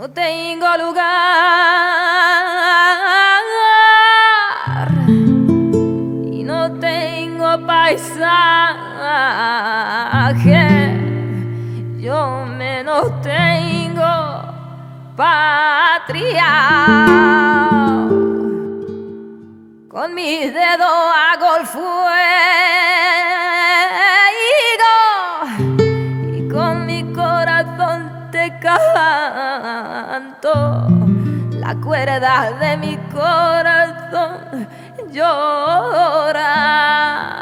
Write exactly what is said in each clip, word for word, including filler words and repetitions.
tengo lugar y no tengo paisaje, yo menos tengo patria. Con mis dedos hago el fuego y con mi corazón te canto. La cuerda de mi corazón llora.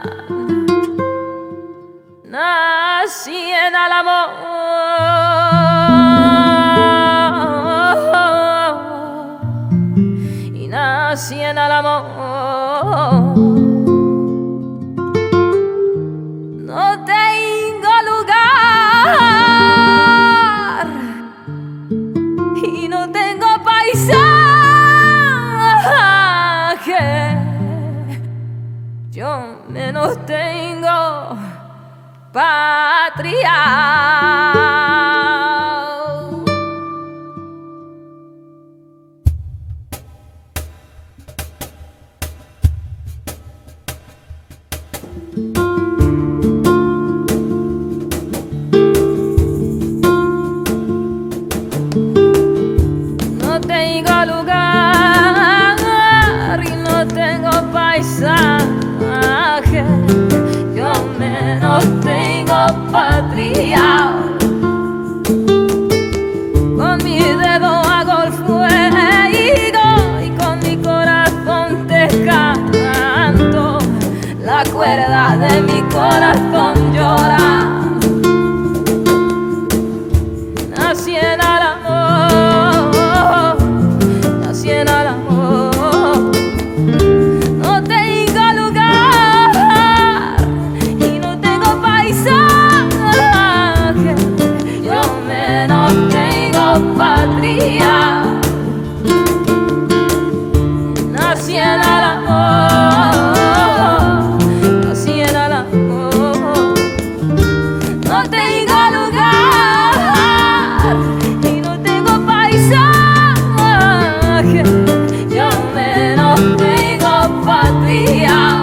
Nací en Álamo y nací en Álamo. No tengo lugar y no tengo paisaje, yo menos tengo patria. No tengo lugar y no tengo paisaje, yo menos tengo patria. Con mi dedo hago el fuego y con mi corazón te canto. La cuerda de mi corazón llora. Nací en Álamo, nací en Álamo. No tengo lugar y no tengo paisaje, yo menos tengo patria. Nací en Álamo, nací en Álamo. No tengo lugar y no tengo paisaje, yo menos tengo patria.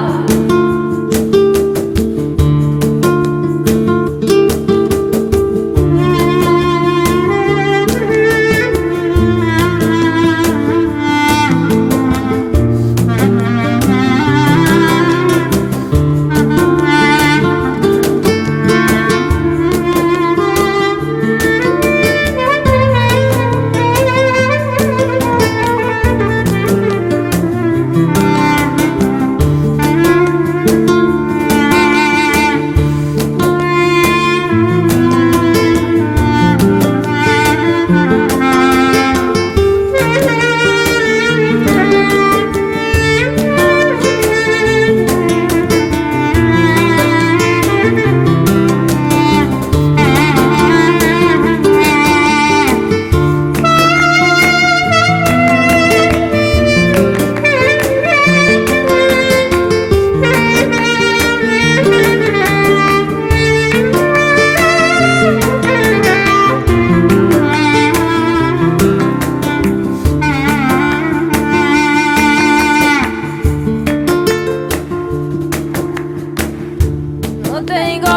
No tengo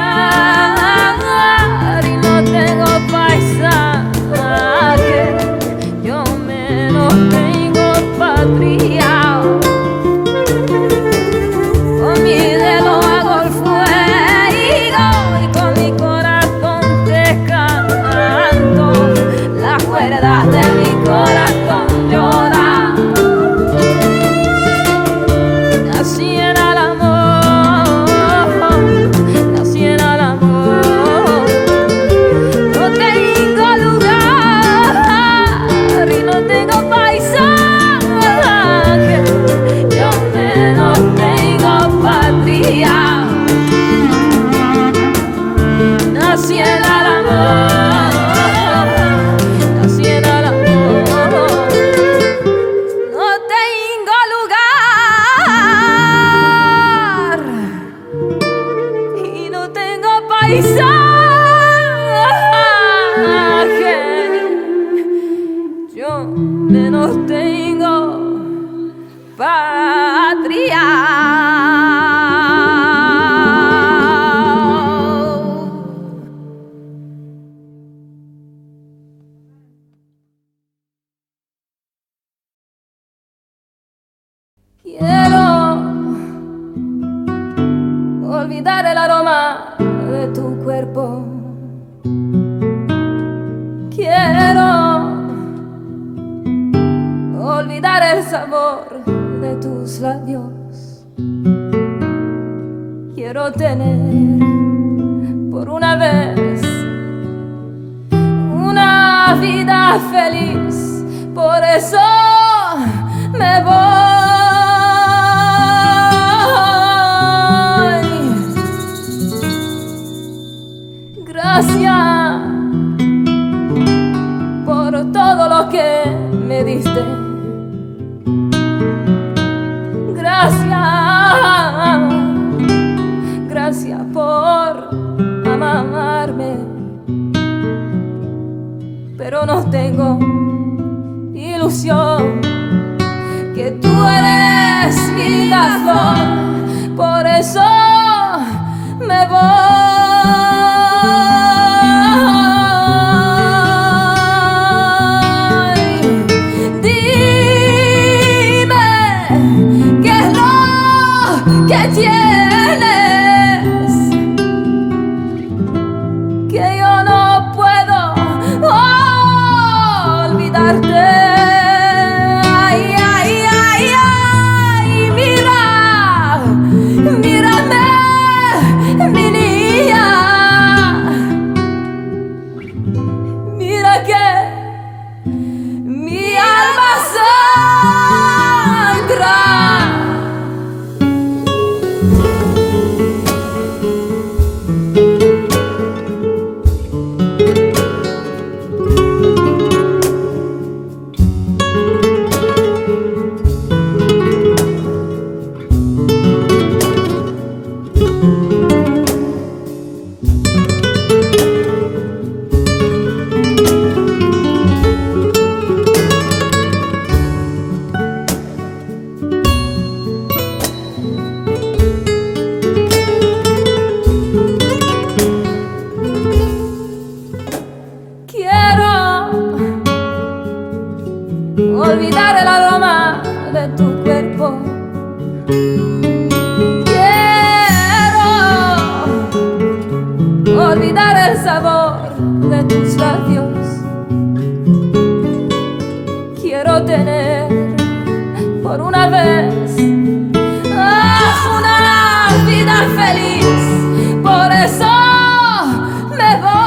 lugar y no tengo paisaje, yo menos tengo patria. Con mi dedo hago el fuego y con mi corazón te canto. Las cuerdas de mi corazón lloran. Nací en Álamo, nací en Álamo. No tengo lugar y no tengo paisaje, yo menos tengo patria. Nací en Álamo, nací en Álamo. No tengo lugar y no tengo paisaje, aroma de tu cuerpo. Quiero olvidar el sabor de tus labios. Quiero tener por una vez una vida feliz. Por eso me voy. Gracias por todo lo que me diste. Gracias, gracias por amarme. Pero no tengo ilusión que tú eres mi linda flor. Por eso me voy. ¿Qué tienes que yo no puedo olvidarte? Ay, ay, ay, ay, mira, mírame, mi niña. Mira que mi alma sangra. Olvidar el aroma de tu cuerpo. Quiero olvidar el sabor de tus labios. Quiero tener por una vez una vida feliz. Por eso me voy.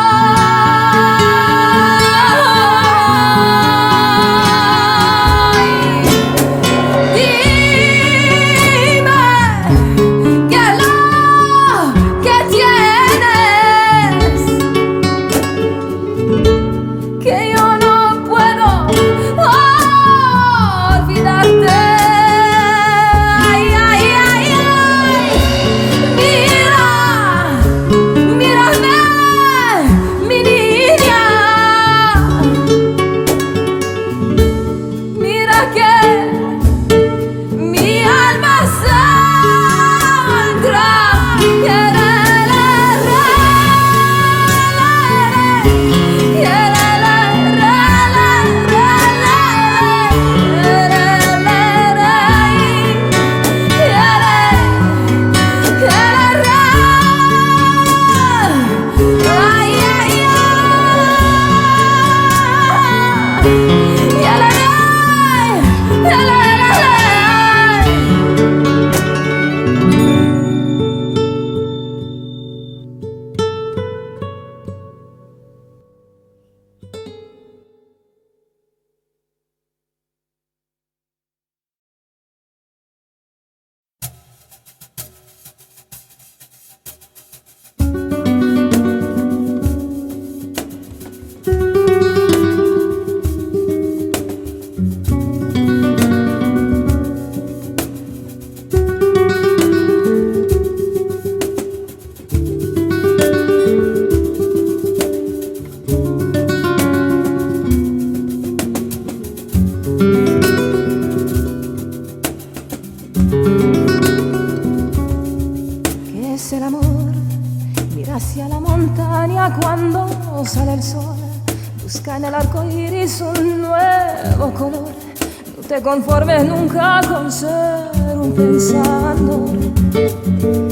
Cuando sale el sol, busca en el arco iris un nuevo color. No te conformes nunca con ser un pensador. ¿Qué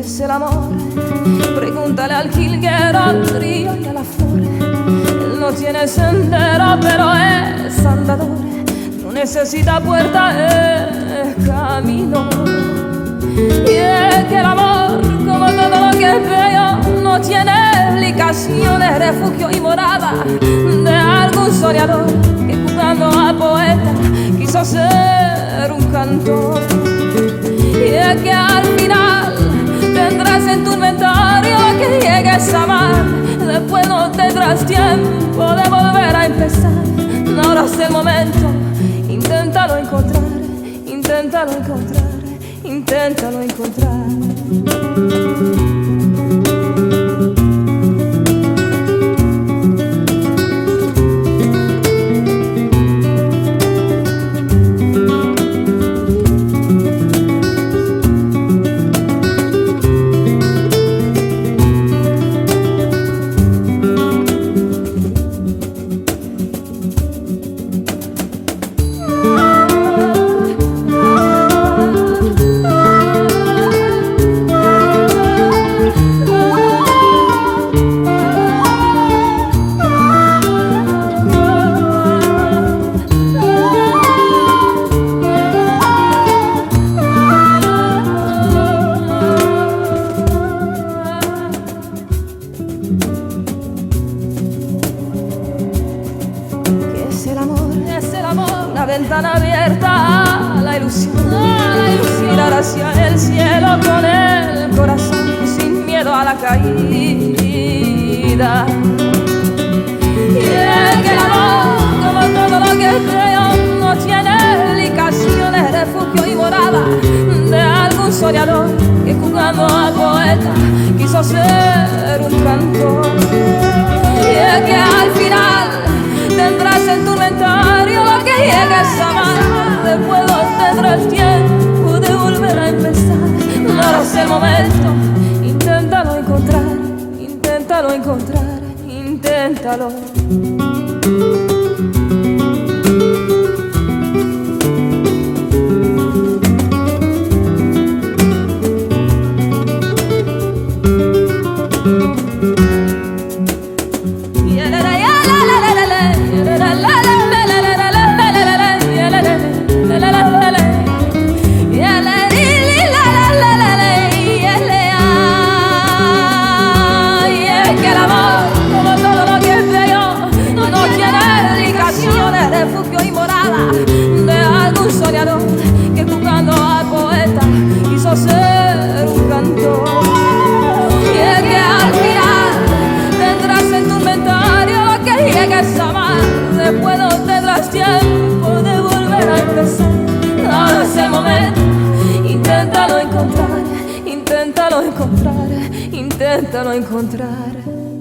es el amor? Pregúntale al jilguero, al río y a la flor. Él no tiene sendero, pero es andador. No necesita puerta, es camino. Y es que el amor, como todo lo que es bello, no tiene explicaciones, refugio y morada de algún soñador que jugando a poeta quiso ser un cantor. Y es que al final tendrás en tu inventario que llegues a amar, después no tendrás tiempo de volver a empezar. Ahora es el momento, inténtalo encontrar, inténtalo encontrar, inténtalo encontrar. Ventana abierta a la ilusión, a la ilusión. Mirar hacia el cielo con el corazón, sin miedo a la caída. Y es que el amor, como todo lo que creo, no tiene explicaciones, refugio y morada de algún soñador que jugando a poeta quiso ser un cantor. Y es que al final tendrás en tu inventario lo que llegues a amar, después no tendrás tiempo de volver a empezar. Ahora es el momento, inténtalo encontrar, inténtalo encontrar, inténtalo. Refugio y morada de algún soñador que jugando al poeta quiso ser un cantor. Y es que al final tendrás en tu inventario lo que llegues a amar, después no tendrás tiempo de volver a empezar. Ahora es el momento, inténtalo encontrar, inténtalo encontrar, inténtalo encontrar.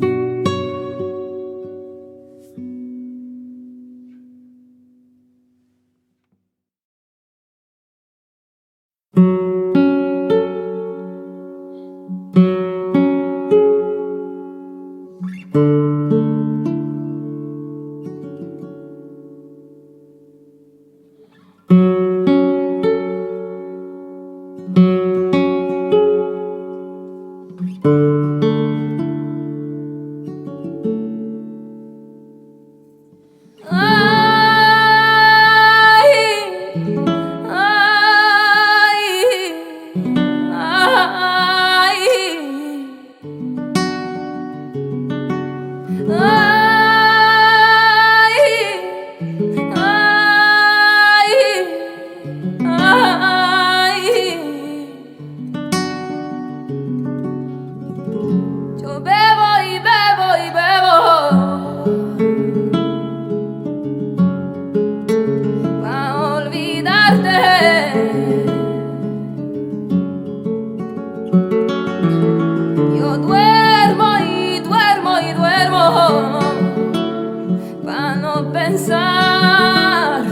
Pensar,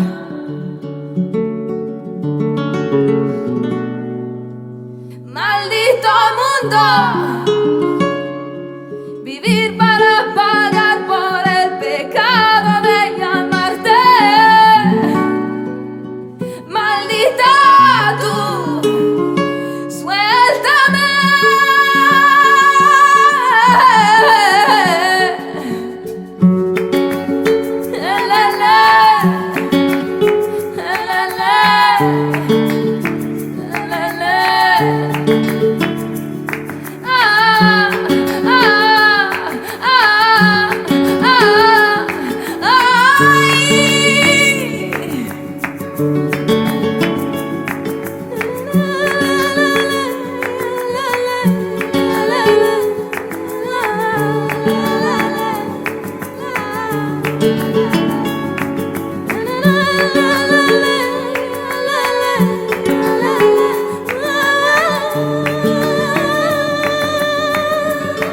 maldito mundo,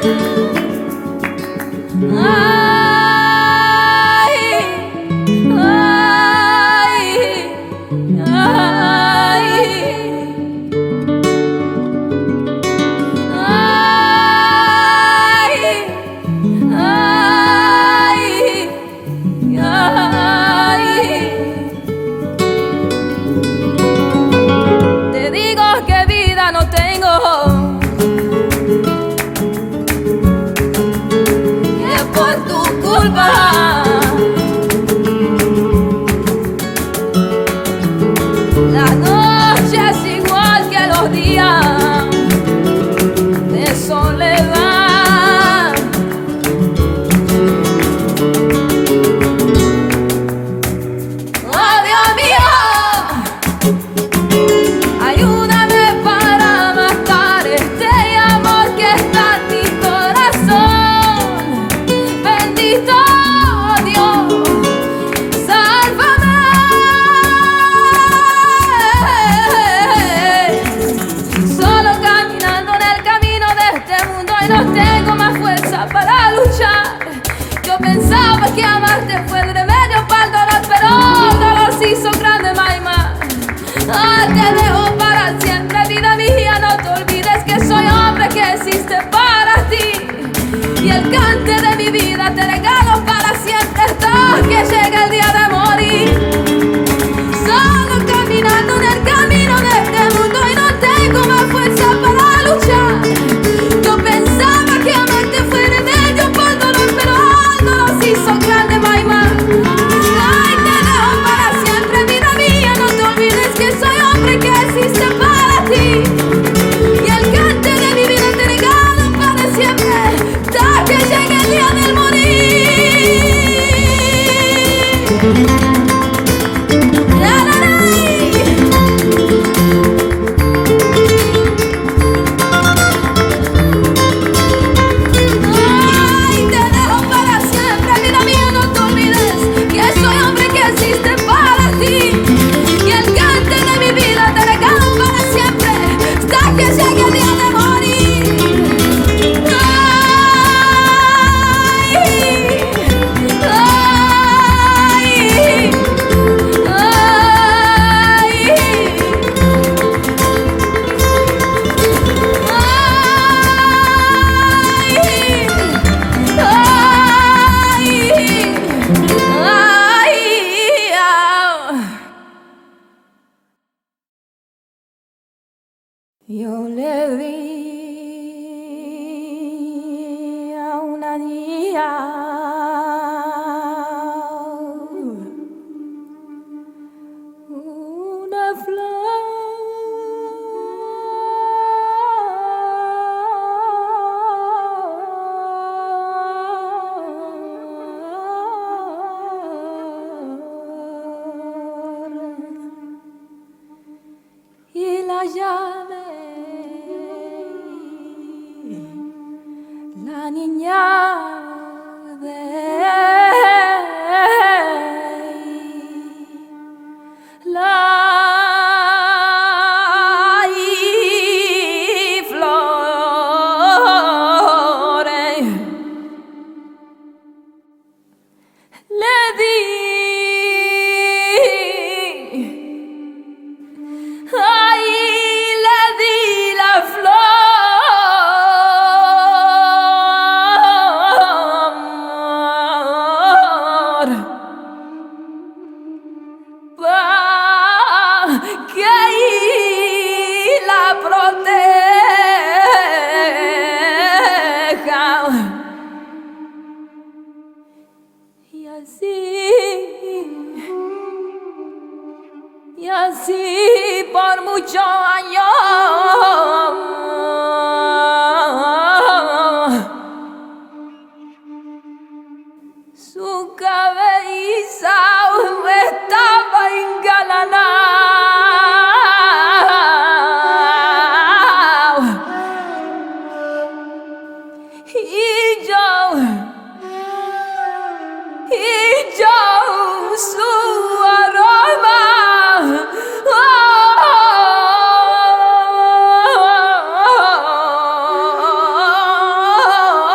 Yo le vi a una niña una flor y la llamé la niña de la flores. Le di ay, le di la flor pa' que la proteja. Y así, y así por muchos años su cabeza estaba engalanada y yo y yo su aroma oh,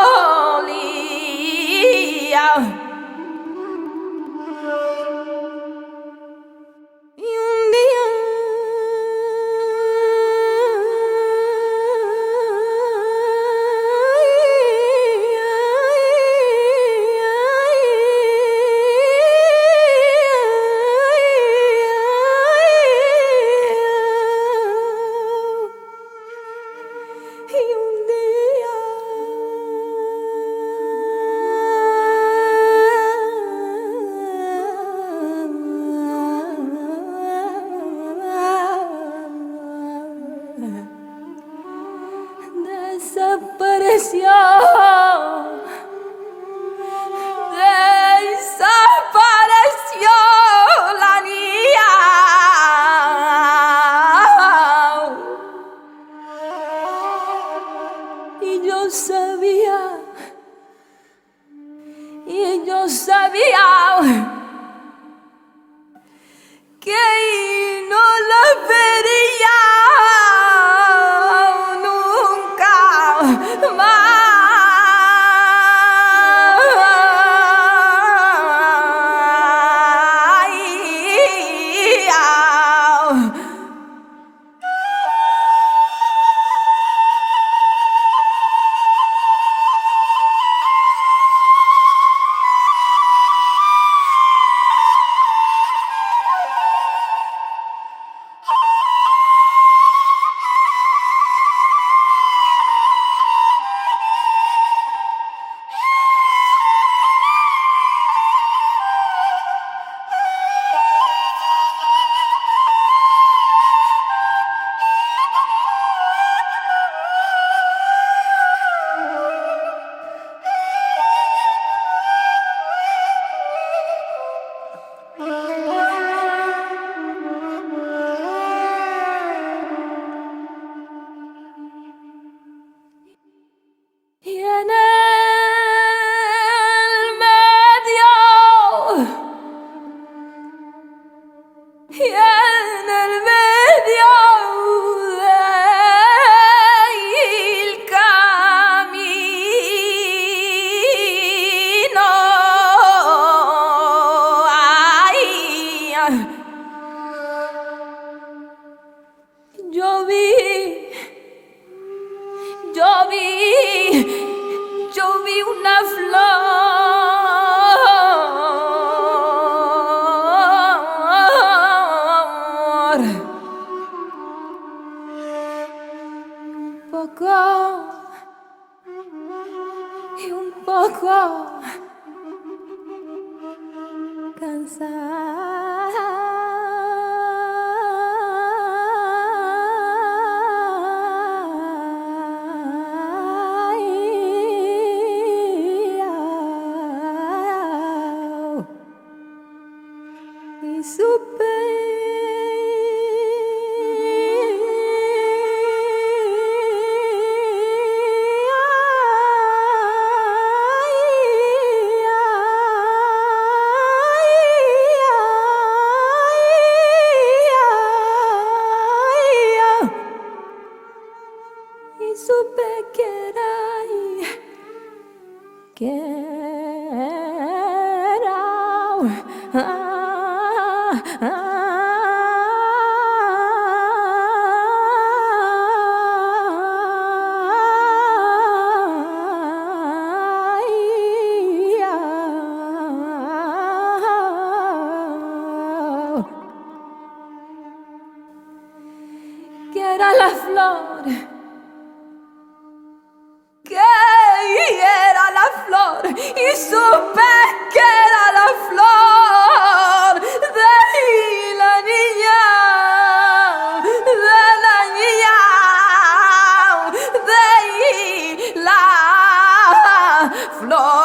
sabía, y yo sabía que no la vería nunca más. Yo vi, yo vi, yo vi una flor, un poco y un poco cansada. Y supe y supe que era que era que era la flor, que era la flor, y supe que era la flor de la niña, de la niña, de la flor.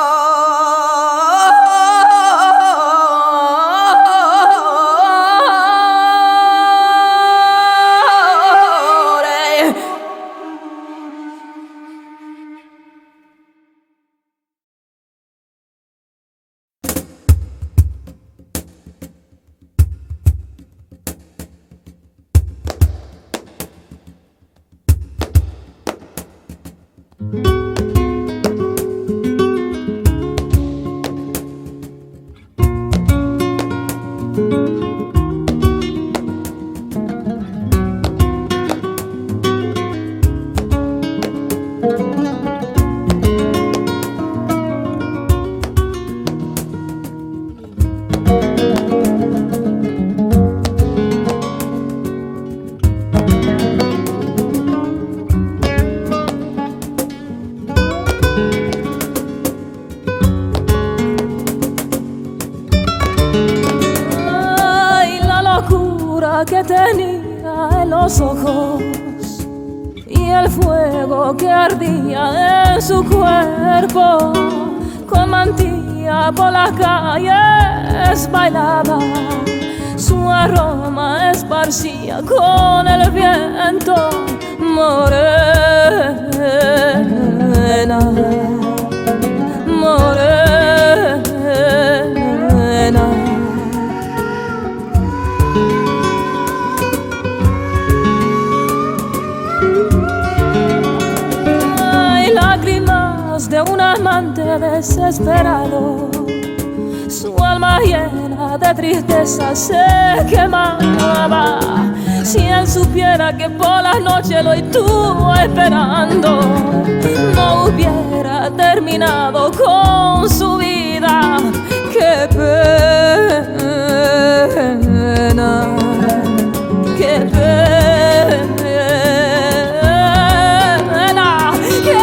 Que tenía en los ojos y el fuego que ardía en su cuerpo, con mantilla por las calles bailaba su aroma esparcía con el viento. Morena, morena. Hay lágrimas de un amante desesperado, su alma llena de tristeza se quemaba. Si él supiera que por la noche lo estuvo esperando, no hubiera terminado con su vida. Qué pena, qué pena, qué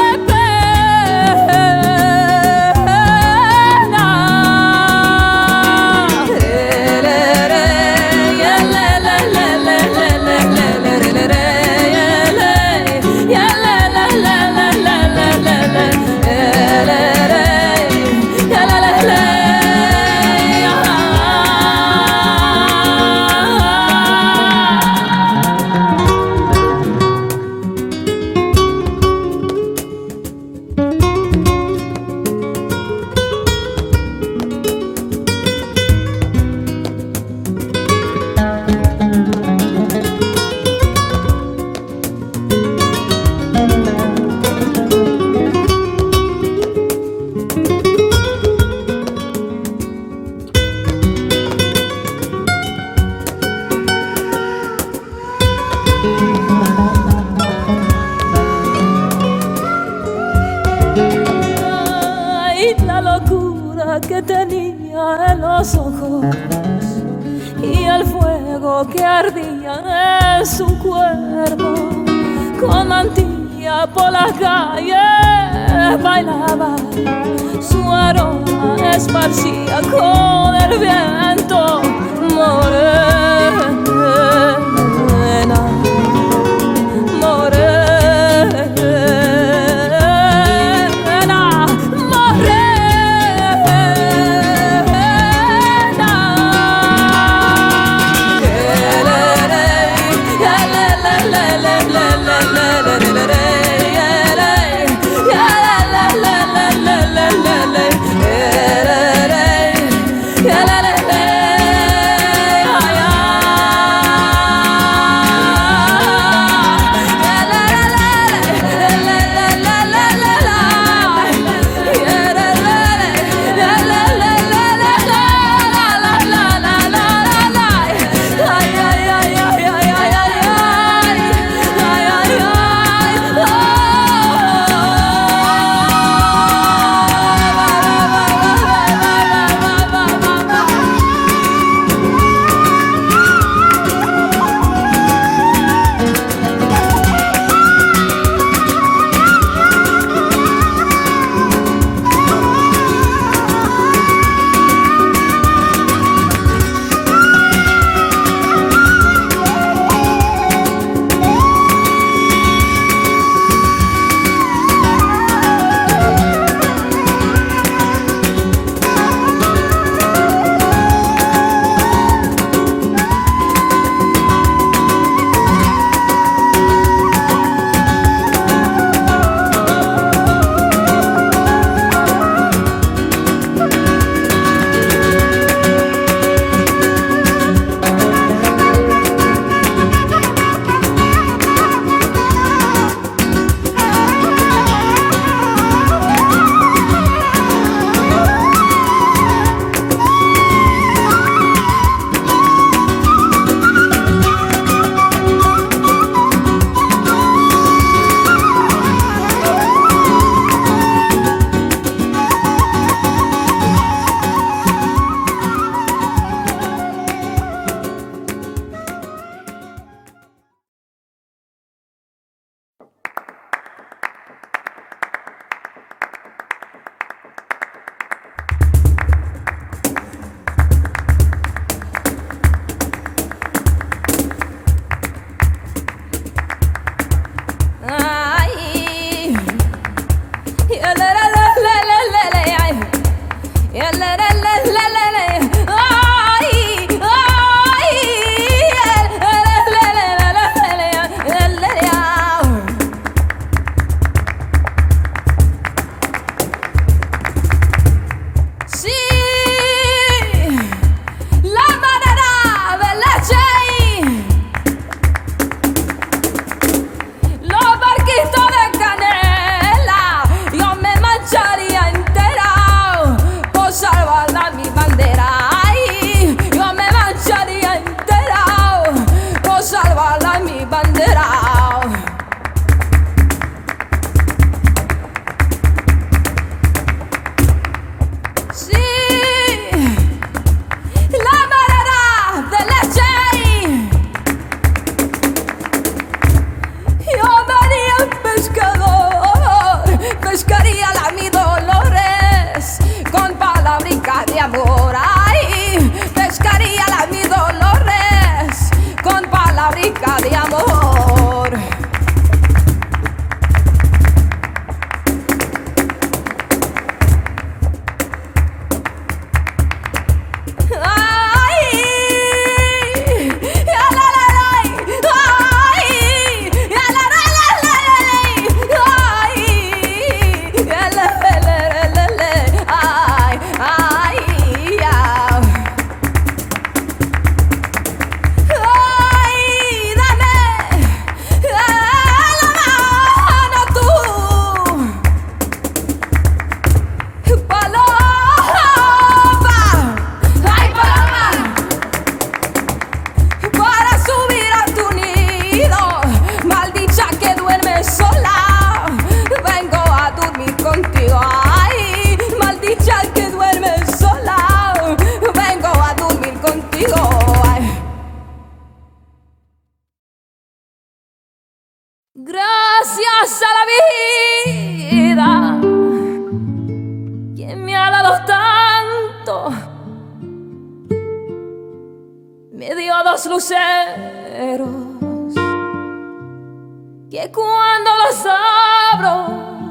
que tenía en los ojos y el fuego que ardía en su cuerpo. Con mantilla por las calles bailaba, su aroma esparcía con el viento. Morena, morena. los luceros, que cuando los abro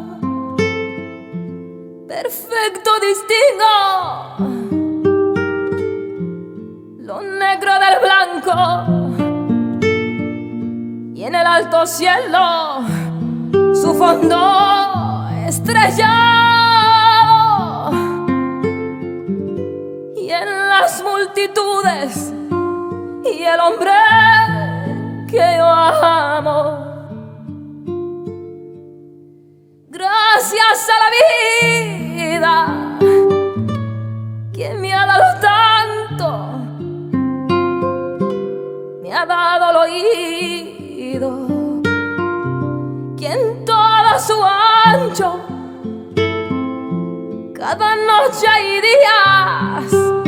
perfecto distingo lo negro del blanco, y en el alto cielo su fondo estrellado, y en las multitudes y el hombre que yo amo. Gracias a la vida que me ha dado tanto, me ha dado el oído, que en todo su ancho, cada noche y días,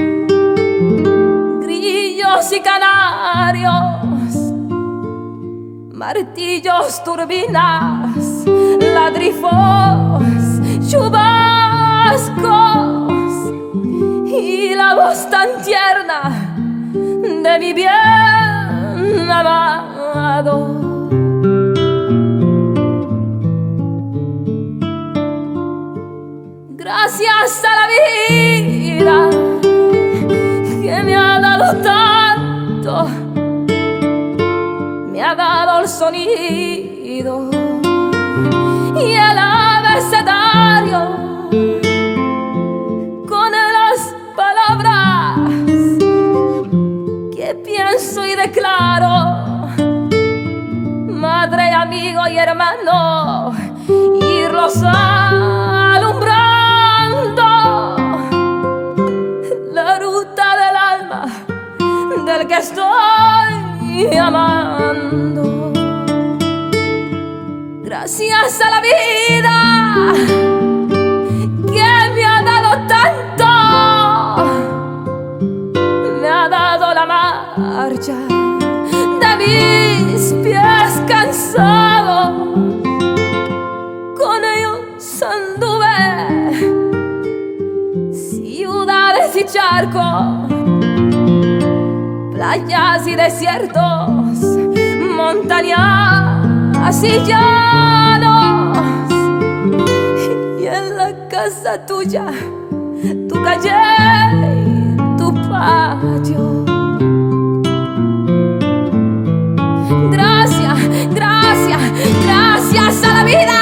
grillos y canarios, martillos, turbinas, ladrifos, chubascos, y la voz tan tierna de mi bien amado. Gracias a la vida que me ha dado tanto, me ha dado el sonido y el abecedario con las palabras que pienso y declaro, madre, amigo y hermano, irlos alumbrando la ruta del alma del que estoy amando. Gracias a la vida que me ha dado tanto, me ha dado la marcha de mis pies cansados, con ellos anduve ciudades y charcos, playas y desiertos, montañas y llanos, y en la casa tuya, tu calle y tu patio. Gracias, gracias, gracias a la vida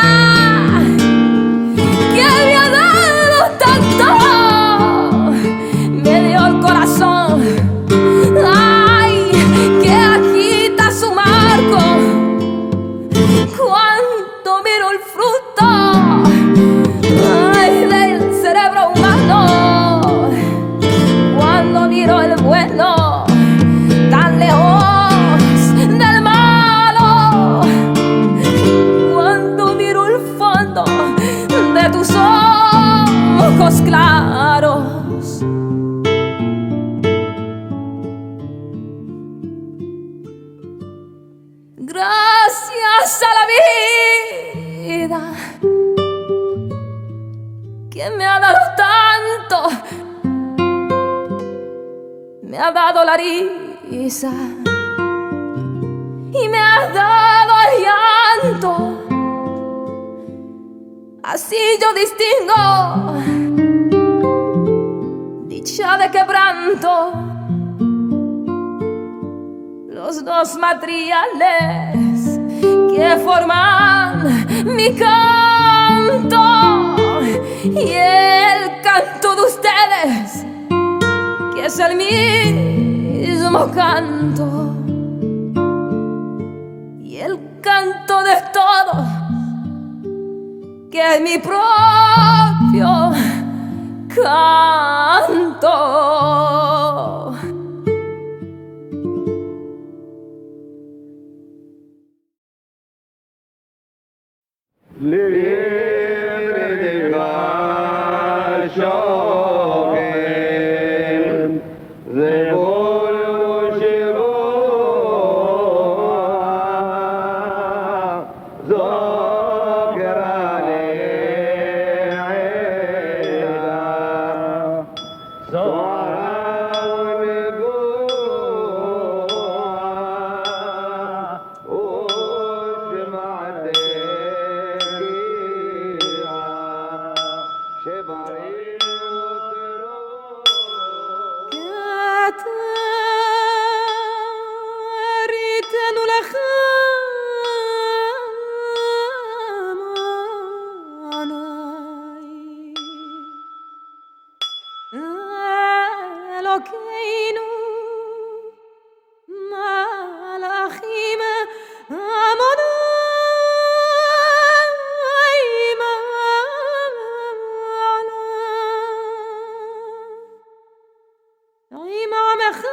que me ha dado tanto, me dio el corazón, ay, que agita su marco cuando miro el fruto, ay, del cerebro humano, cuando miro el bueno tan lejos del malo, cuando miro el fondo de tus ojos claros. Gracias a la vida que me ha dado tanto, me ha dado la risa y me ha dado el llanto, así yo distingo dicha de quebranto, los dos materiales que forman mi canto, y el canto de ustedes que es el mismo canto, y el canto de todos que es mi propio canto. Libre del Shogen, de polvo llegó Zokrane Zoraunigo ריתנו לך עיניי אלוקינו מלאכים עמוני עם עמך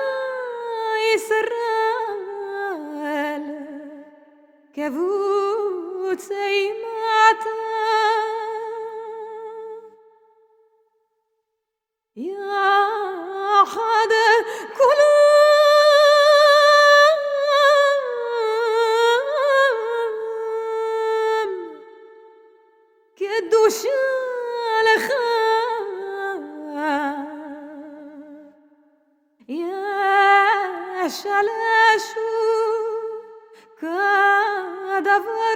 ישראל קבוצי מטה יחד כולם קדושה לך ישלשו כדבר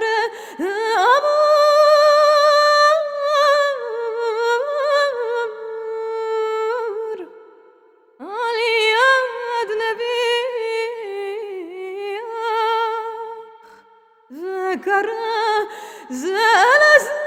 אמור על יד נביאך וקרא זה לזה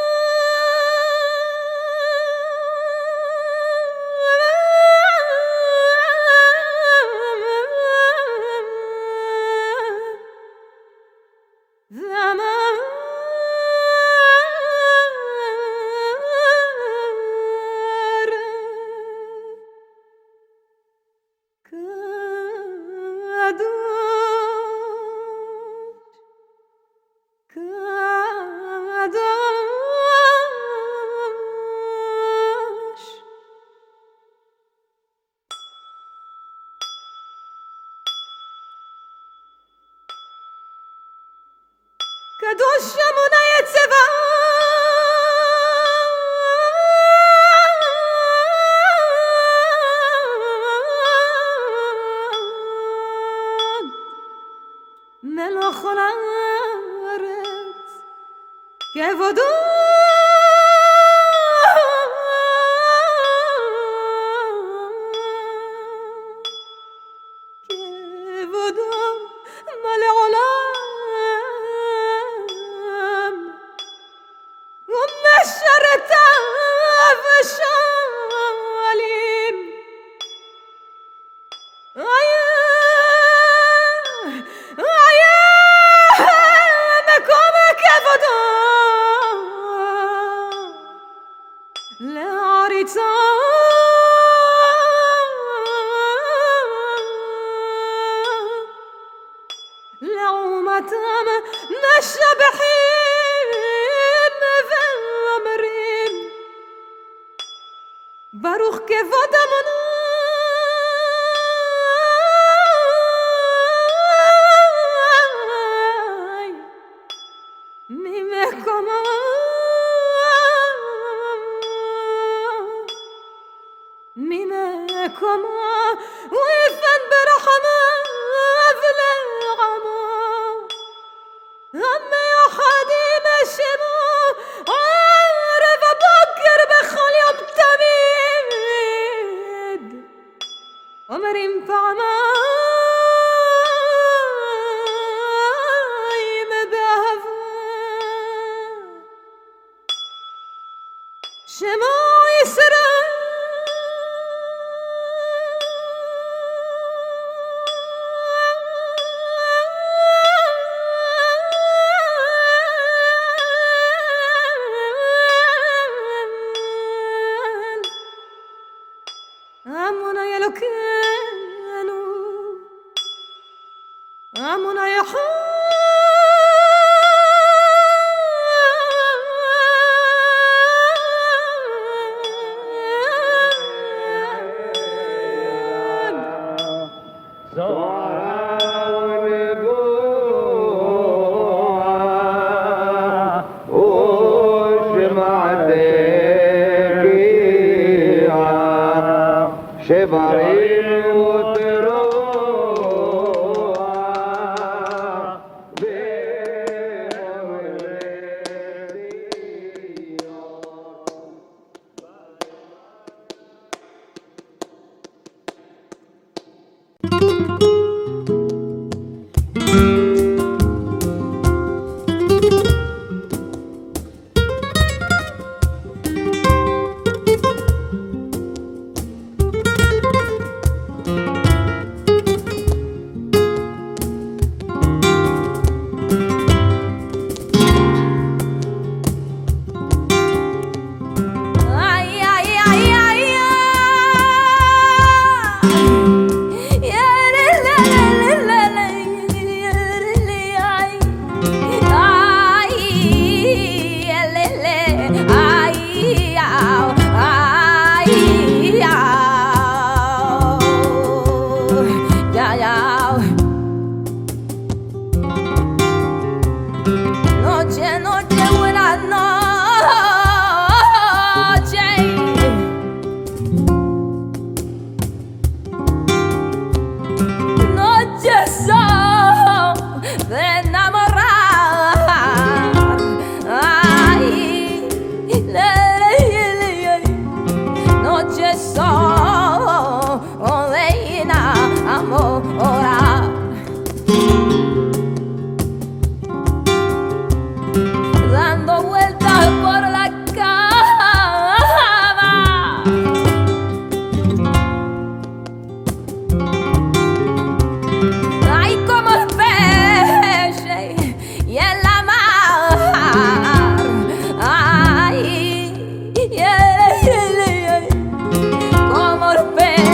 קדוש שמונה יצבה מלוך כל הארץ כבודו כבודו מלא עולם ומשרתיו שואלים איה איה מקום כבודו להריצה לעומתם משבחים ואומרים ברוך כבוד המוני ממקומו ממקומו ויפן ברחמיו ולעמו המאוחדים שמו ערב הבוקר בכל יום תמיד אומרים פעמיים באהבה שמו ישראל אמוני אלוקינו אמוני אחד شبرين وتروح beso de enamorar. Dando vueltas por la cama, ay, como el pez y en la mar, ay, yeah, como el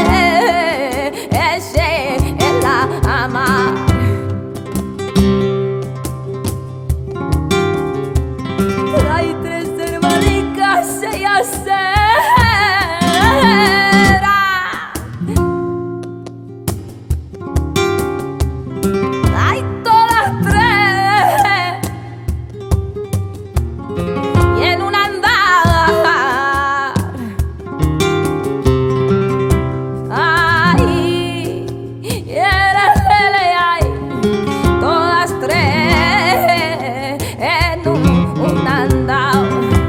pez en la mar. Hay tres hermanicas, ellas serán, hay todas tres y en un andar, ay, ay, todas tres en un, un andar.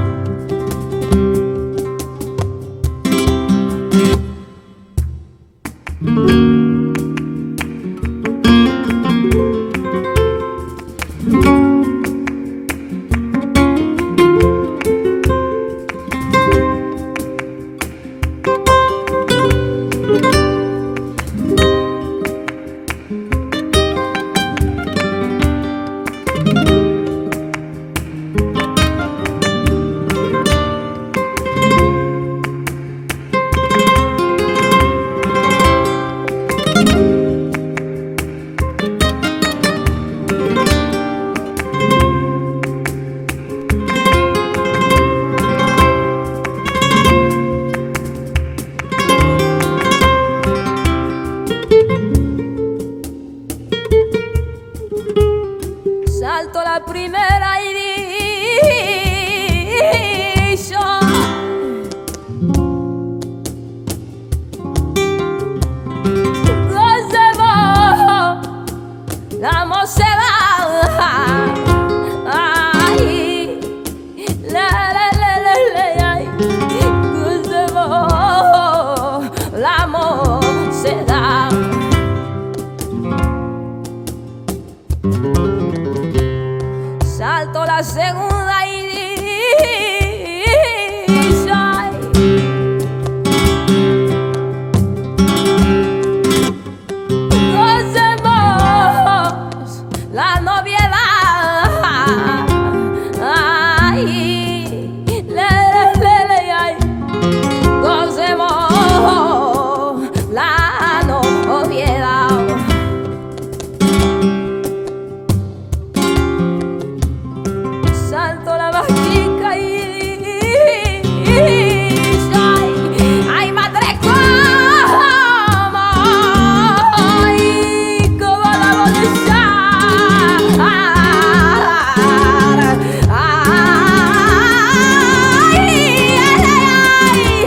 Salto la primera y dicho, gocemos la mocedad, ay, la, la, la, la, la, ay, gocemos la mocedad. Salto la segunda y dicho, ay, gocemos la noviedad, ay, la, la, la, la, ay, gocemos la noviedad. Salto la más chica y dicho, ay, ay, madre, cómo, ay, cómo la voy a echar, ay, ay, ay.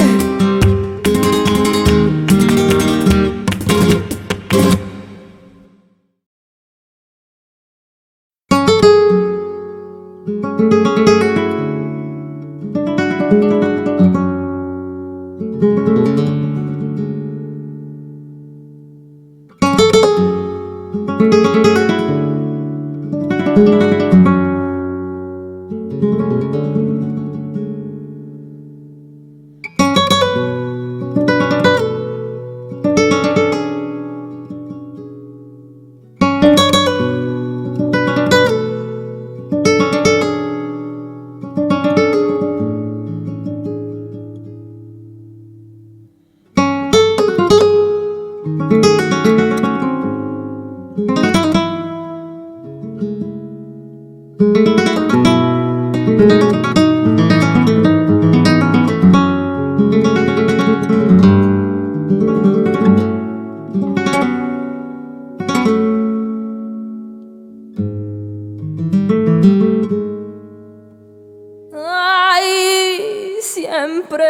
Ay, siempre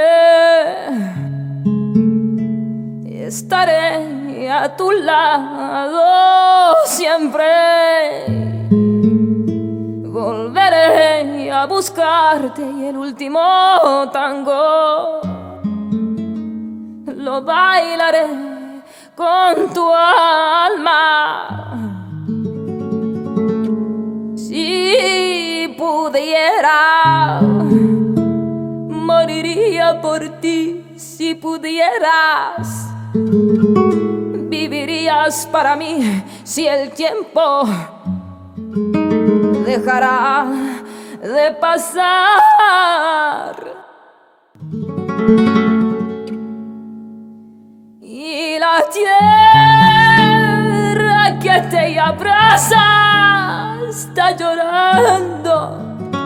estaré a tu lado, siempre volveré a buscarte y el último tango yo bailaré con tu alma. Si pudiera, moriría por ti. Si pudieras, vivirías para mí. Si el tiempo dejará de pasar y la tierra que te abraza está llorando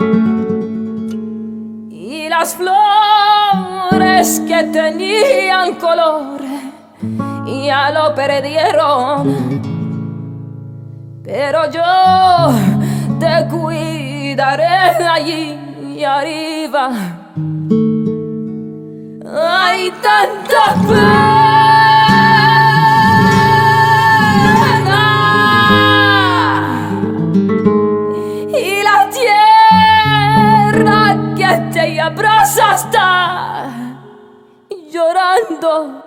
y las flores que tenían color ya lo perdieron, pero yo te cuidaré allí arriba. Hay tanta pena y la tierra que te abraza está llorando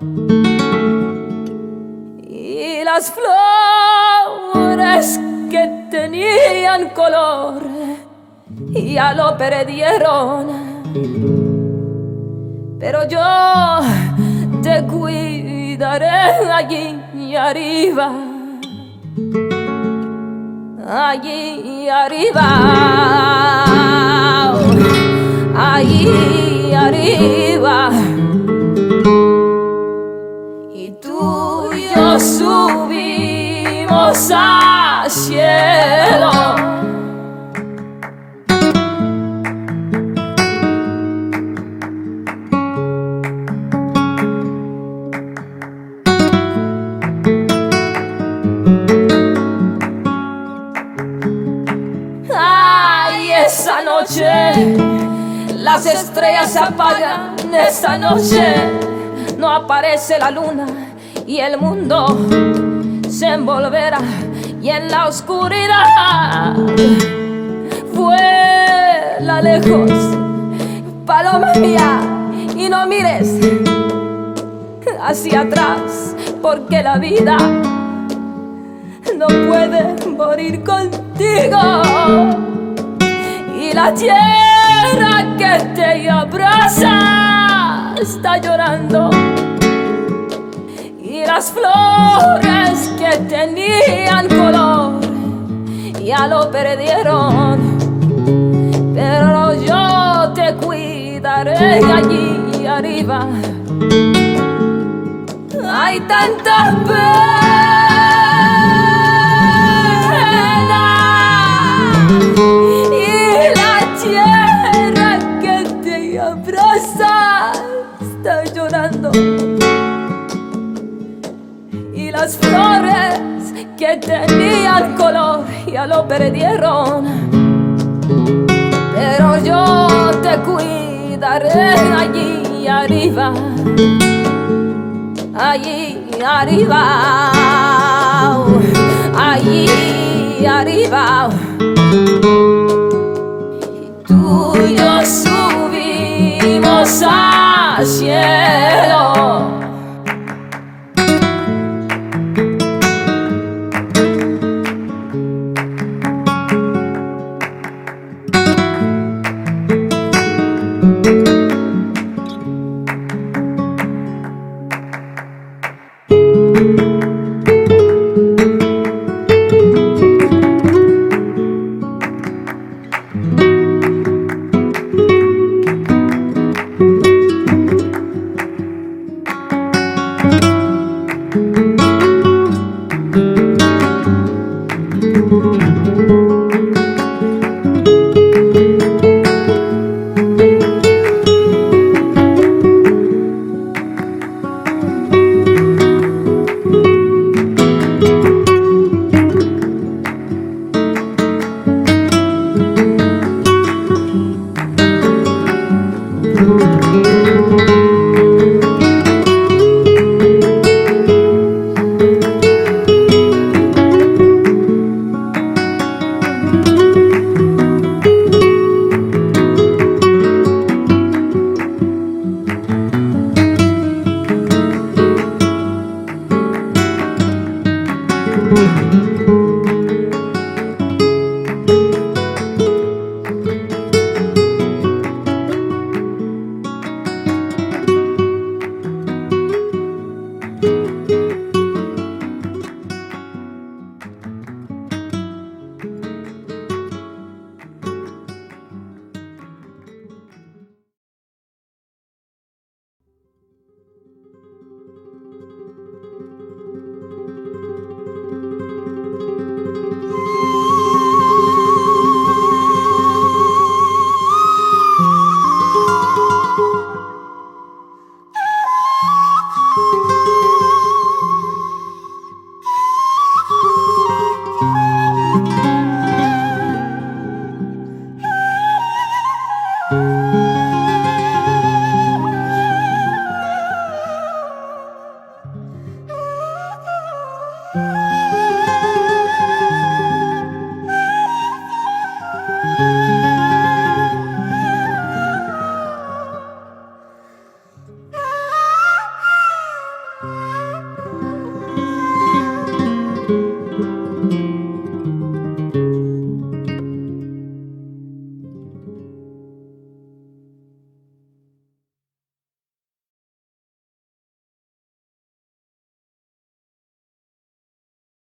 y las flores que tenían color ya lo perdieron, pero yo te cuidaré allí arriba, allí arriba, allí arriba. Y tú y yo subimos al cielo. Esa noche las estrellas se apagan, esa noche no aparece la luna y el mundo se envolverá y en la oscuridad vuela lejos, paloma mía, y no mires hacia atrás porque la vida no puede morir contigo. Y la tierra que te abraza está llorando y las flores que tenían color ya lo perdieron, pero yo te cuidaré allí arriba. Hay tanta pena está llorando y las flores que tenían color ya lo perdieron, pero yo te cuidaré allí arriba, allí arriba, allí arriba. Y tú y yo subimos al cielo.